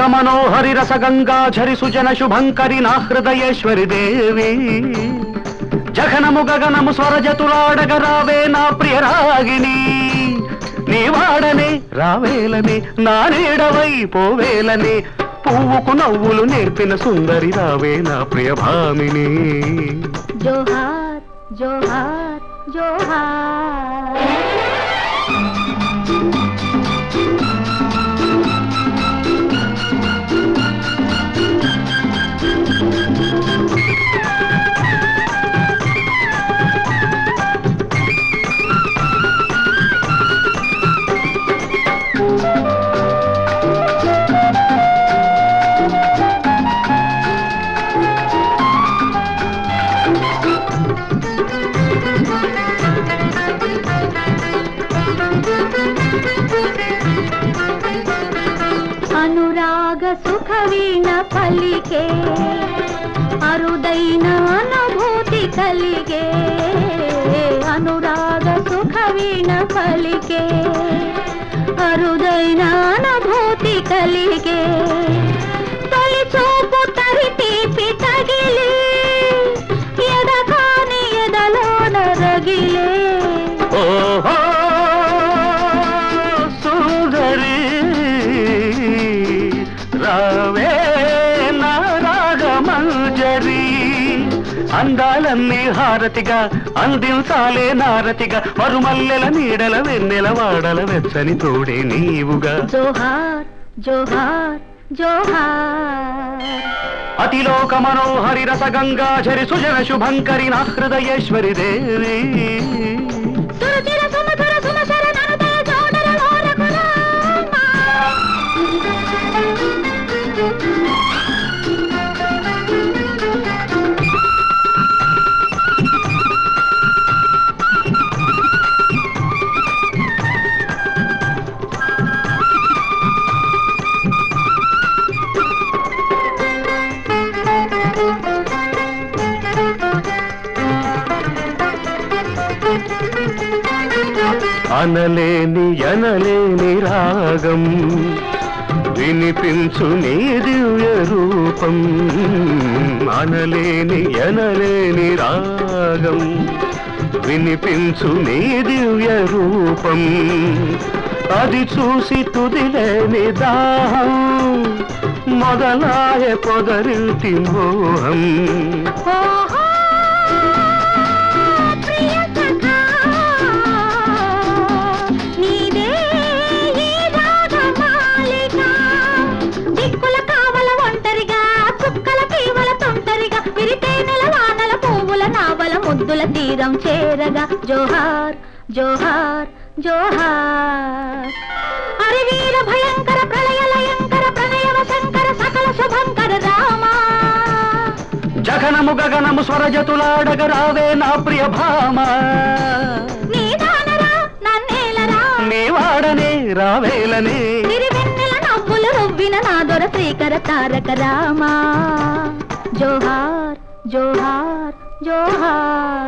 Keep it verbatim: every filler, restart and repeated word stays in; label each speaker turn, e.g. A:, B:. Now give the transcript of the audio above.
A: మనోహరి రస గంగాఝరి సుజన శుభంకరి నా హృదయేశ్వరి దేవి జగనము గగనము స్వరజతులాడగ రావే నా ప్రియ రాగిని నీ వాడనే రావేలని నా నీడవై పోవేలని పువ్వుకు నవ్వులు నేర్పిన సుందరి రావే నా ప్రియ భామిని
B: జోహార్ జోహార్ జోహార్ అనురాగ సుఖ వీణ పలికే అరుదైన అనుభూతి కలిగే అనురాగ సుఖ వీణ పలికే అరుదైన అనుభూతి కలిగే తొలి చూపు తరి తీపి తగిలి ఎదగాని ఎదలోన రగిలే
A: ఓహో రావే నా రాగమంజరి అందాలన్నీ హారతిగా అందించాలే నారతిగా మరుమల్లెల నీడల వెన్నెల వాడల వెచ్చని తోడే నీవుగా
B: జోహార్ జోహార్ జోహార్
A: అతిలోక మనోహరి రస గంగాఝరి సుజన శుభంకరి నా హృదయేశ్వరి దేవి
B: సురచిర సుమధుర సుమసర ననుదయ జోడల లోరకులా
A: అనలేని అనలేని రాగం వినిపించు నీ దివ్య రూపం అనలేని అనలేని రాగం వినిపించు నీ దివ్య రూపం అది చూసి తుదిలేని దాహం మొదలాయ పొదరింటి మోహం
B: ముద్దుల తీరం చేరగా జోహార్ జోహార్ జోహార్ హరి వీర భయంకర ప్రళయ లయంకర ప్రణయవ శంకర సకల శుభంకర రామా
A: జగనము గగనము స్వరజతులాడగ రావే నా ప్రియ భామ
B: నీ దానరా నన్నేలరా
A: నీ వాడనే రావేలని
B: తిరివెన్నెల నవ్వులు రువ్విన నా దొర శ్రీకర తారక రామా జోహార్ జోహార్ జోహార్